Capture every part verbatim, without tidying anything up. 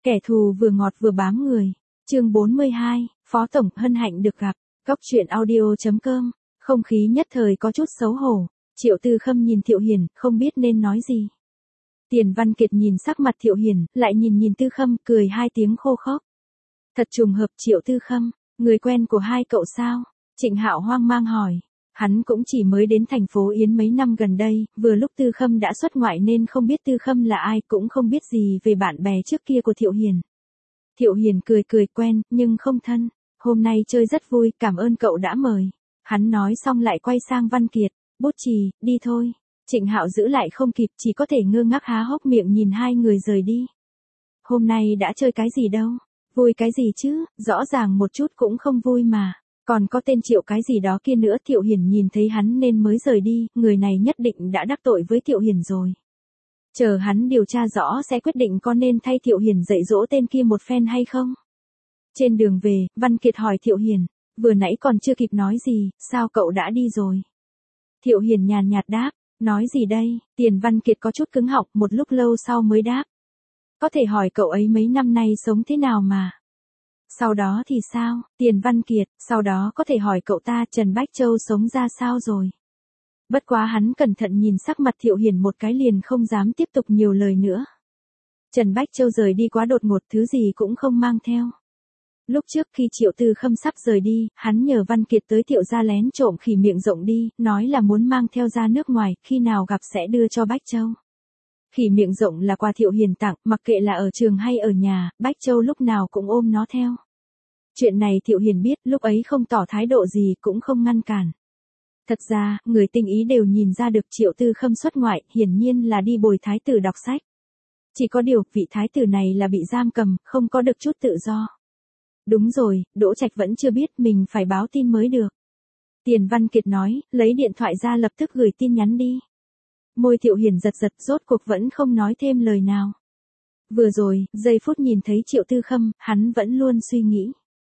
Kẻ thù vừa ngọt vừa bám người. Chương bốn mươi hai, Phó Tổng hân hạnh được gặp. Cốc truyện audio chấm com. Không khí nhất thời có chút xấu hổ. Triệu Tư Khâm nhìn Thiệu Hiền, không biết nên nói gì. Tiền Văn Kiệt nhìn sắc mặt Thiệu Hiền, lại nhìn nhìn Tư Khâm, cười hai tiếng khô khốc. Thật trùng hợp. Triệu Tư Khâm, người quen của hai cậu sao? Trịnh Hạo hoang mang hỏi. Hắn cũng chỉ mới đến thành phố Yến mấy năm gần đây, vừa lúc Tư Khâm đã xuất ngoại nên không biết Tư Khâm là ai, cũng không biết gì về bạn bè trước kia của Thiệu Hiền. Thiệu Hiền cười cười, quen, nhưng không thân. Hôm nay chơi rất vui, cảm ơn cậu đã mời. Hắn nói xong lại quay sang Văn Kiệt. Bút chì, đi thôi. Trịnh Hạo giữ lại không kịp, chỉ có thể ngơ ngác há hốc miệng nhìn hai người rời đi. Hôm nay đã chơi cái gì đâu? Vui cái gì chứ, rõ ràng một chút cũng không vui mà. Còn có tên Triệu cái gì đó kia nữa. Thiệu Hiền nhìn thấy hắn nên mới rời đi, người này nhất định đã đắc tội với Thiệu Hiền rồi. Chờ hắn điều tra rõ sẽ quyết định có nên thay Thiệu Hiền dạy dỗ tên kia một phen hay không. Trên đường về, Văn Kiệt hỏi Thiệu Hiền, vừa nãy còn chưa kịp nói gì, sao cậu đã đi rồi? Thiệu Hiền nhàn nhạt đáp, nói gì đây? Tiền Văn Kiệt có chút cứng họng, một lúc lâu sau mới đáp. Có thể hỏi cậu ấy mấy năm nay sống thế nào mà. Sau đó thì sao? Tiền Văn Kiệt, sau đó có thể hỏi cậu ta Trần Bách Châu sống ra sao rồi. Bất quá hắn cẩn thận nhìn sắc mặt Thiệu Hiền một cái liền không dám tiếp tục nhiều lời nữa. Trần Bách Châu rời đi quá đột ngột, thứ gì cũng không mang theo. Lúc trước khi Triệu Tư Khâm sắp rời đi, hắn nhờ Văn Kiệt tới Thiệu gia lén trộm khỉ miệng rộng đi, nói là muốn mang theo ra nước ngoài, khi nào gặp sẽ đưa cho Bách Châu. Khỉ miệng rộng là quà Thiệu Hiền tặng, mặc kệ là ở trường hay ở nhà, Bách Châu lúc nào cũng ôm nó theo. Chuyện này Thiệu Hiền biết, lúc ấy không tỏ thái độ gì, cũng không ngăn cản. Thật ra, người tinh ý đều nhìn ra được Triệu Tư Khâm xuất ngoại, hiển nhiên là đi bồi thái tử đọc sách. Chỉ có điều, vị thái tử này là bị giam cầm, không có được chút tự do. Đúng rồi, Đỗ Trạch vẫn chưa biết, mình phải báo tin mới được. Tiền Văn Kiệt nói, lấy điện thoại ra lập tức gửi tin nhắn đi. Môi Thiệu Hiền giật giật, rốt cuộc vẫn không nói thêm lời nào. Vừa rồi, giây phút nhìn thấy Triệu Tư Khâm, hắn vẫn luôn suy nghĩ.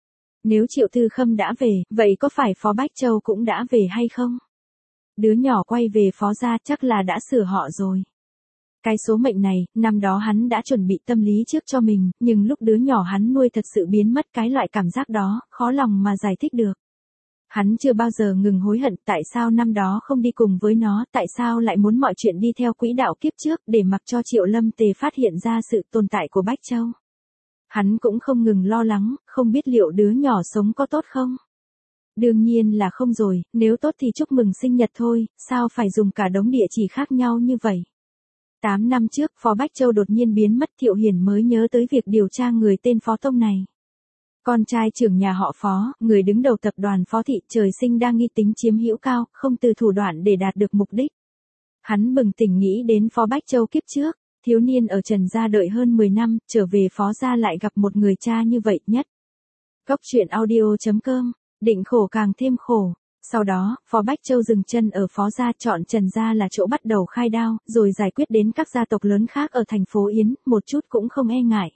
Nếu Triệu Tư Khâm đã về, vậy có phải Phó Bách Châu cũng đã về hay không? Đứa nhỏ quay về Phó gia chắc là đã sửa họ rồi. Cái số mệnh này, năm đó hắn đã chuẩn bị tâm lý trước cho mình, nhưng lúc đứa nhỏ hắn nuôi thật sự biến mất, cái loại cảm giác đó, khó lòng mà giải thích được. Hắn chưa bao giờ ngừng hối hận tại sao năm đó không đi cùng với nó, tại sao lại muốn mọi chuyện đi theo quỹ đạo kiếp trước để mặc cho Triệu Lâm Tề phát hiện ra sự tồn tại của Bách Châu. Hắn cũng không ngừng lo lắng, không biết liệu đứa nhỏ sống có tốt không? Đương nhiên là không rồi, nếu tốt thì chúc mừng sinh nhật thôi, sao phải dùng cả đống địa chỉ khác nhau như vậy? Tám năm trước, Phó Bách Châu đột nhiên biến mất, Thiệu Hiền mới nhớ tới việc điều tra người tên Phó Tông này. Con trai trưởng nhà họ Phó, người đứng đầu tập đoàn Phó Thị, trời sinh đang nghi tính chiếm hữu cao, không từ thủ đoạn để đạt được mục đích. Hắn bừng tỉnh nghĩ đến Phó Bách Châu kiếp trước, thiếu niên ở Trần gia đợi hơn mười năm, trở về Phó gia lại gặp một người cha như vậy nhất. Cốc truyện audio chấm com, định khổ càng thêm khổ. Sau đó, Phó Bách Châu dừng chân ở Phó gia, chọn Trần gia là chỗ bắt đầu khai đao, rồi giải quyết đến các gia tộc lớn khác ở thành phố Yến, một chút cũng không e ngại.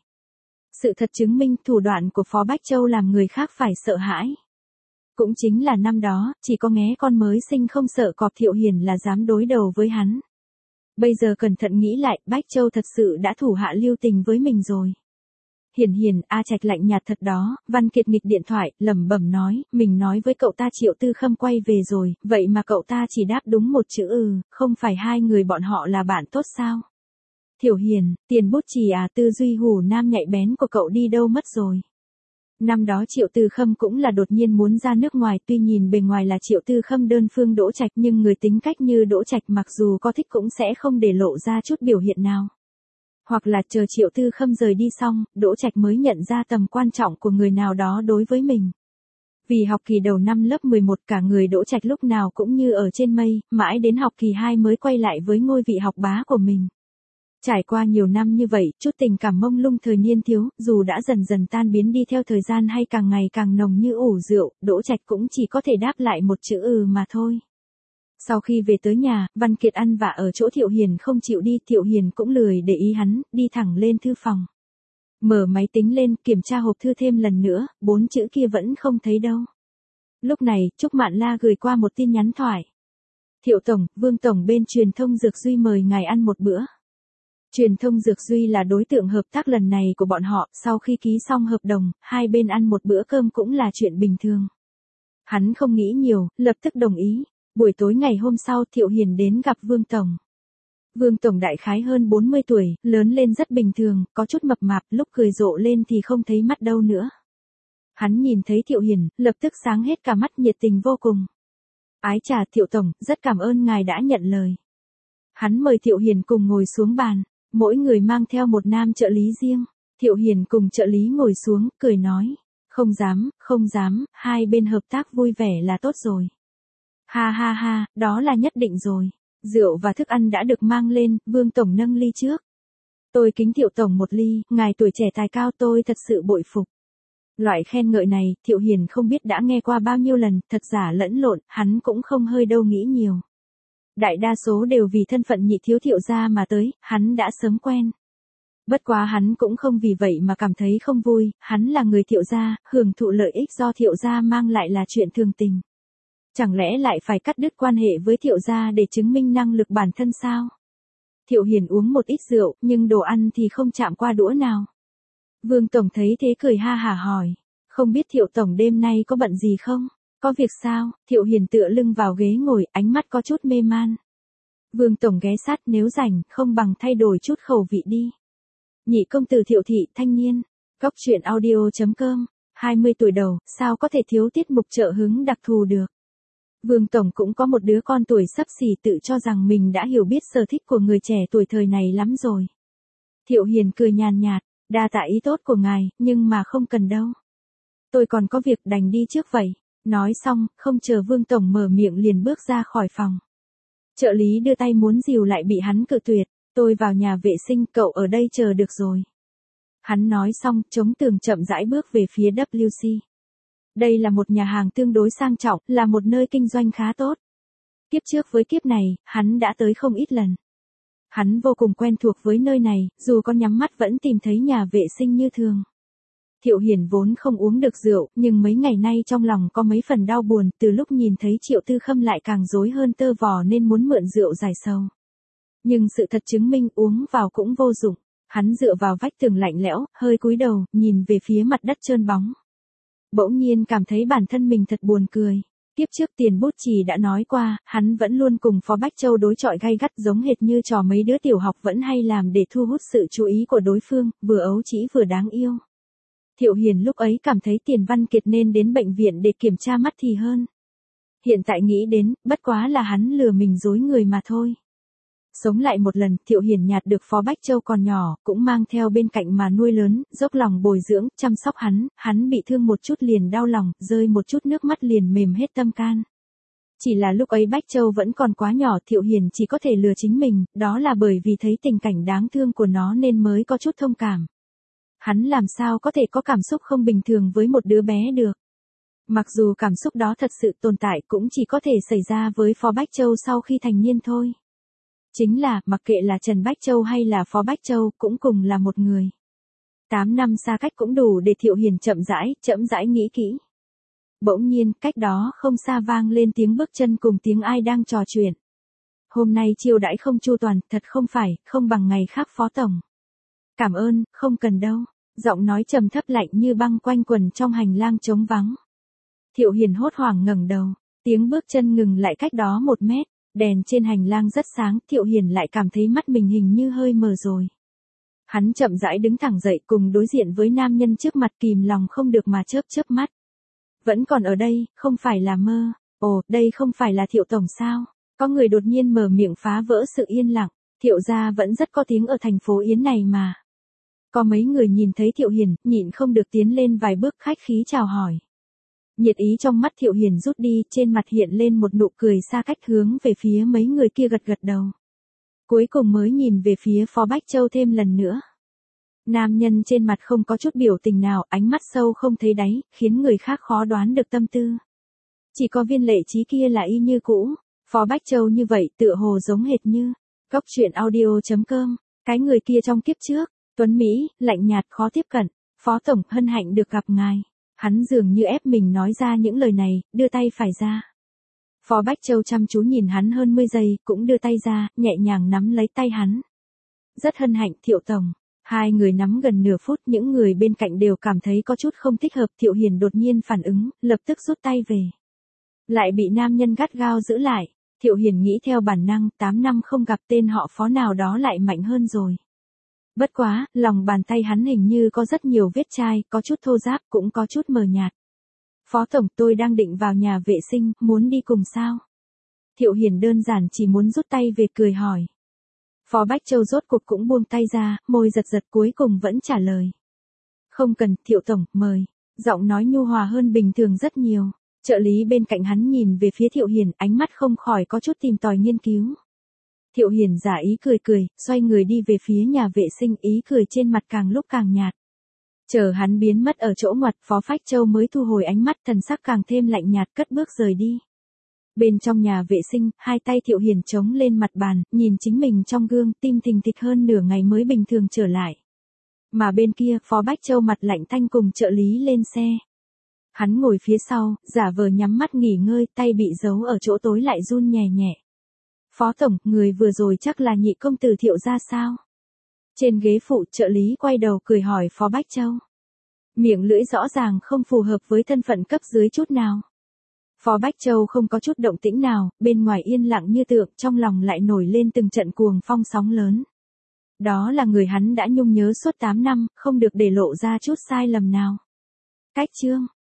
Sự thật chứng minh thủ đoạn của Phó Bách Châu làm người khác phải sợ hãi. Cũng chính là năm đó, chỉ có nghé con mới sinh không sợ cọp Thiệu Hiền là dám đối đầu với hắn. Bây giờ cẩn thận nghĩ lại, Bách Châu thật sự đã thủ hạ lưu tình với mình rồi. Hiền Hiền, A Trạch lạnh nhạt thật đó. Văn Kiệt nghịch điện thoại, lẩm bẩm nói, mình nói với cậu ta Triệu Tư Khâm quay về rồi, vậy mà cậu ta chỉ đáp đúng một chữ ừ, không phải hai người bọn họ là bạn tốt sao? Thiệu Hiền, tiền bút chì à, tư duy hủ nam nhạy bén của cậu đi đâu mất rồi? Năm đó Triệu Tư Khâm cũng là đột nhiên muốn ra nước ngoài, tuy nhìn bề ngoài là Triệu Tư Khâm đơn phương Đỗ Trạch, nhưng người tính cách như Đỗ Trạch mặc dù có thích cũng sẽ không để lộ ra chút biểu hiện nào. Hoặc là chờ Triệu Tư Khâm rời đi xong, Đỗ Trạch mới nhận ra tầm quan trọng của người nào đó đối với mình. Vì học kỳ đầu năm lớp mười một cả người Đỗ Trạch lúc nào cũng như ở trên mây, mãi đến học kỳ hai mới quay lại với ngôi vị học bá của mình. Trải qua nhiều năm như vậy, chút tình cảm mông lung thời niên thiếu, dù đã dần dần tan biến đi theo thời gian hay càng ngày càng nồng như ủ rượu, Đỗ Trạch cũng chỉ có thể đáp lại một chữ ừ mà thôi. Sau khi về tới nhà, Văn Kiệt ăn vạ ở chỗ Thiệu Hiền không chịu đi, Thiệu Hiền cũng lười để ý hắn, đi thẳng lên thư phòng. Mở máy tính lên, kiểm tra hộp thư thêm lần nữa, bốn chữ kia vẫn không thấy đâu. Lúc này, Trúc Mạn La gửi qua một tin nhắn thoại. Thiệu Tổng, Vương Tổng bên truyền thông Dược Duy mời ngài ăn một bữa. Truyền thông Dược Duy là đối tượng hợp tác lần này của bọn họ, sau khi ký xong hợp đồng, hai bên ăn một bữa cơm cũng là chuyện bình thường. Hắn không nghĩ nhiều, lập tức đồng ý. Buổi tối ngày hôm sau Thiệu Hiền đến gặp Vương Tổng. Vương Tổng đại khái hơn bốn mươi tuổi, lớn lên rất bình thường, có chút mập mạp, lúc cười rộ lên thì không thấy mắt đâu nữa. Hắn nhìn thấy Thiệu Hiền, lập tức sáng hết cả mắt, nhiệt tình vô cùng. Ái chà Thiệu Tổng, rất cảm ơn ngài đã nhận lời. Hắn mời Thiệu Hiền cùng ngồi xuống bàn, mỗi người mang theo một nam trợ lý riêng. Thiệu Hiền cùng trợ lý ngồi xuống, cười nói. Không dám, không dám, hai bên hợp tác vui vẻ là tốt rồi. Ha ha ha, đó là nhất định rồi. Rượu và thức ăn đã được mang lên, Vương Tổng nâng ly trước. Tôi kính Thiệu Tổng một ly, ngài tuổi trẻ tài cao tôi thật sự bội phục. Loại khen ngợi này, Thiệu Hiền không biết đã nghe qua bao nhiêu lần, thật giả lẫn lộn, hắn cũng không hơi đâu nghĩ nhiều. Đại đa số đều vì thân phận nhị thiếu Thiệu gia mà tới, hắn đã sớm quen. Bất quá hắn cũng không vì vậy mà cảm thấy không vui, hắn là người Thiệu gia, hưởng thụ lợi ích do Thiệu gia mang lại là chuyện thường tình. Chẳng lẽ lại phải cắt đứt quan hệ với Thiệu gia để chứng minh năng lực bản thân sao? Thiệu Hiền uống một ít rượu, nhưng đồ ăn thì không chạm qua đũa nào. Vương Tổng thấy thế cười ha hả hỏi, không biết Thiệu Tổng đêm nay có bận gì không? Có việc sao? Thiệu Hiền tựa lưng vào ghế ngồi, ánh mắt có chút mê man. Vương Tổng ghé sát, nếu rảnh, không bằng thay đổi chút khẩu vị đi. Nhị công tử Thiệu thị, thanh niên. Góc truyện audio chấm com, hai mươi tuổi đầu, sao có thể thiếu tiết mục trợ hứng đặc thù được. Vương Tổng cũng có một đứa con tuổi xấp xỉ, tự cho rằng mình đã hiểu biết sở thích của người trẻ tuổi thời này lắm rồi. Thiệu Hiền cười nhàn nhạt, đa tạ ý tốt của ngài, nhưng mà không cần đâu. Tôi còn có việc đành đi trước vậy. Nói xong, không chờ Vương Tổng mở miệng liền bước ra khỏi phòng. Trợ lý đưa tay muốn dìu lại bị hắn cự tuyệt, tôi vào nhà vệ sinh, cậu ở đây chờ được rồi. Hắn nói xong, chống tường chậm rãi bước về phía vê kép xê. Đây là một nhà hàng tương đối sang trọng, là một nơi kinh doanh khá tốt. Kiếp trước với kiếp này, hắn đã tới không ít lần. Hắn vô cùng quen thuộc với nơi này, dù có nhắm mắt vẫn tìm thấy nhà vệ sinh như thường. Thiệu Hiền vốn không uống được rượu, nhưng mấy ngày nay trong lòng có mấy phần đau buồn, từ lúc nhìn thấy Triệu Tư Khâm lại càng rối hơn tơ vò nên muốn mượn rượu giải sầu. Nhưng sự thật chứng minh uống vào cũng vô dụng, hắn dựa vào vách tường lạnh lẽo, hơi cúi đầu, nhìn về phía mặt đất trơn bóng. Bỗng nhiên cảm thấy bản thân mình thật buồn cười. Tiếp trước Tiền Bút Chì đã nói qua, hắn vẫn luôn cùng Phó Bách Châu đối chọi gay gắt, giống hệt như trò mấy đứa tiểu học vẫn hay làm để thu hút sự chú ý của đối phương, vừa ấu trĩ vừa đáng yêu. Thiệu Hiền lúc ấy cảm thấy Tiền Văn Kiệt nên đến bệnh viện để kiểm tra mắt thì hơn. Hiện tại nghĩ đến, bất quá là hắn lừa mình dối người mà thôi. Sống lại một lần, Thiệu Hiền nhạt được Phó Bách Châu còn nhỏ, cũng mang theo bên cạnh mà nuôi lớn, dốc lòng bồi dưỡng, chăm sóc hắn, hắn bị thương một chút liền đau lòng, rơi một chút nước mắt liền mềm hết tâm can. Chỉ là lúc ấy Bách Châu vẫn còn quá nhỏ, Thiệu Hiền chỉ có thể lừa chính mình, đó là bởi vì thấy tình cảnh đáng thương của nó nên mới có chút thông cảm. Hắn làm sao có thể có cảm xúc không bình thường với một đứa bé được. Mặc dù cảm xúc đó thật sự tồn tại cũng chỉ có thể xảy ra với Phó Bách Châu sau khi thành niên thôi. Chính là, mặc kệ là Trần Bách Châu hay là Phó Bách Châu, cũng cùng là một người. Tám năm xa cách cũng đủ để Thiệu Hiền chậm rãi, chậm rãi nghĩ kỹ. Bỗng nhiên, cách đó không xa vang lên tiếng bước chân cùng tiếng ai đang trò chuyện. Hôm nay chiêu đãi không chu toàn, thật không phải, không bằng ngày khác Phó Tổng. Cảm ơn, không cần đâu. Giọng nói trầm thấp lạnh như băng quanh quẩn trong hành lang trống vắng. Thiệu Hiền hốt hoảng ngẩng đầu, tiếng bước chân ngừng lại cách đó một mét. Đèn trên hành lang rất sáng, Thiệu Hiền lại cảm thấy mắt mình hình như hơi mờ rồi. Hắn chậm rãi đứng thẳng dậy cùng đối diện với nam nhân trước mặt, kìm lòng không được mà chớp chớp mắt. Vẫn còn ở đây, không phải là mơ. Ồ, đây không phải là Thiệu Tổng sao? Có người đột nhiên mở miệng phá vỡ sự yên lặng. Thiệu gia vẫn rất có tiếng ở thành phố Yến này mà. Có mấy người nhìn thấy Thiệu Hiền, nhịn không được tiến lên vài bước khách khí chào hỏi. Nhiệt ý trong mắt Thiệu Hiền rút đi, trên mặt hiện lên một nụ cười xa cách hướng về phía mấy người kia gật gật đầu. Cuối cùng mới nhìn về phía Phó Bách Châu thêm lần nữa. Nam nhân trên mặt không có chút biểu tình nào, ánh mắt sâu không thấy đáy, khiến người khác khó đoán được tâm tư. Chỉ có Viên Lệ Trí kia là y như cũ, Phó Bách Châu như vậy tựa hồ giống hệt như. Góc truyện audio chấm com, cái người kia trong kiếp trước, tuấn Mỹ, lạnh nhạt khó tiếp cận. Phó Tổng, hân hạnh được gặp ngài. Hắn dường như ép mình nói ra những lời này, đưa tay phải ra. Phó Bách Châu chăm chú nhìn hắn hơn mười giây, cũng đưa tay ra, nhẹ nhàng nắm lấy tay hắn. Rất hân hạnh Thiệu Tổng. Hai người nắm gần nửa phút, những người bên cạnh đều cảm thấy có chút không thích hợp. Thiệu Hiền đột nhiên phản ứng, lập tức rút tay về. Lại bị nam nhân gắt gao giữ lại. Thiệu Hiền nghĩ theo bản năng, tám năm không gặp tên họ Phó nào đó lại mạnh hơn rồi. Bất quá, lòng bàn tay hắn hình như có rất nhiều vết chai, có chút thô ráp, cũng có chút mờ nhạt. Phó Tổng, tôi đang định vào nhà vệ sinh, muốn đi cùng sao? Thiệu Hiền đơn giản chỉ muốn rút tay về cười hỏi. Phó Bách Châu rốt cuộc cũng buông tay ra, môi giật giật cuối cùng vẫn trả lời. Không cần, Thiệu Tổng, mời. Giọng nói nhu hòa hơn bình thường rất nhiều. Trợ lý bên cạnh hắn nhìn về phía Thiệu Hiền, ánh mắt không khỏi có chút tìm tòi nghiên cứu. Thiệu Hiền giả ý cười cười, xoay người đi về phía nhà vệ sinh, ý cười trên mặt càng lúc càng nhạt. Chờ hắn biến mất ở chỗ ngoặt, Phó Bách Châu mới thu hồi ánh mắt, thần sắc càng thêm lạnh nhạt, cất bước rời đi. Bên trong nhà vệ sinh, hai tay Thiệu Hiền chống lên mặt bàn, nhìn chính mình trong gương, tim thình thịch hơn nửa ngày mới bình thường trở lại. Mà bên kia, Phó Bách Châu mặt lạnh tanh cùng trợ lý lên xe. Hắn ngồi phía sau, giả vờ nhắm mắt nghỉ ngơi, tay bị giấu ở chỗ tối lại run nhẹ nhẹ. Phó Tổng, người vừa rồi chắc là nhị công tử Thiệu ra sao? Trên ghế phụ, trợ lý quay đầu cười hỏi Phó Bách Châu. Miệng lưỡi rõ ràng không phù hợp với thân phận cấp dưới chút nào. Phó Bách Châu không có chút động tĩnh nào, bên ngoài yên lặng như tượng, trong lòng lại nổi lên từng trận cuồng phong sóng lớn. Đó là người hắn đã nhung nhớ suốt tám năm, không được để lộ ra chút sai lầm nào. Cách chương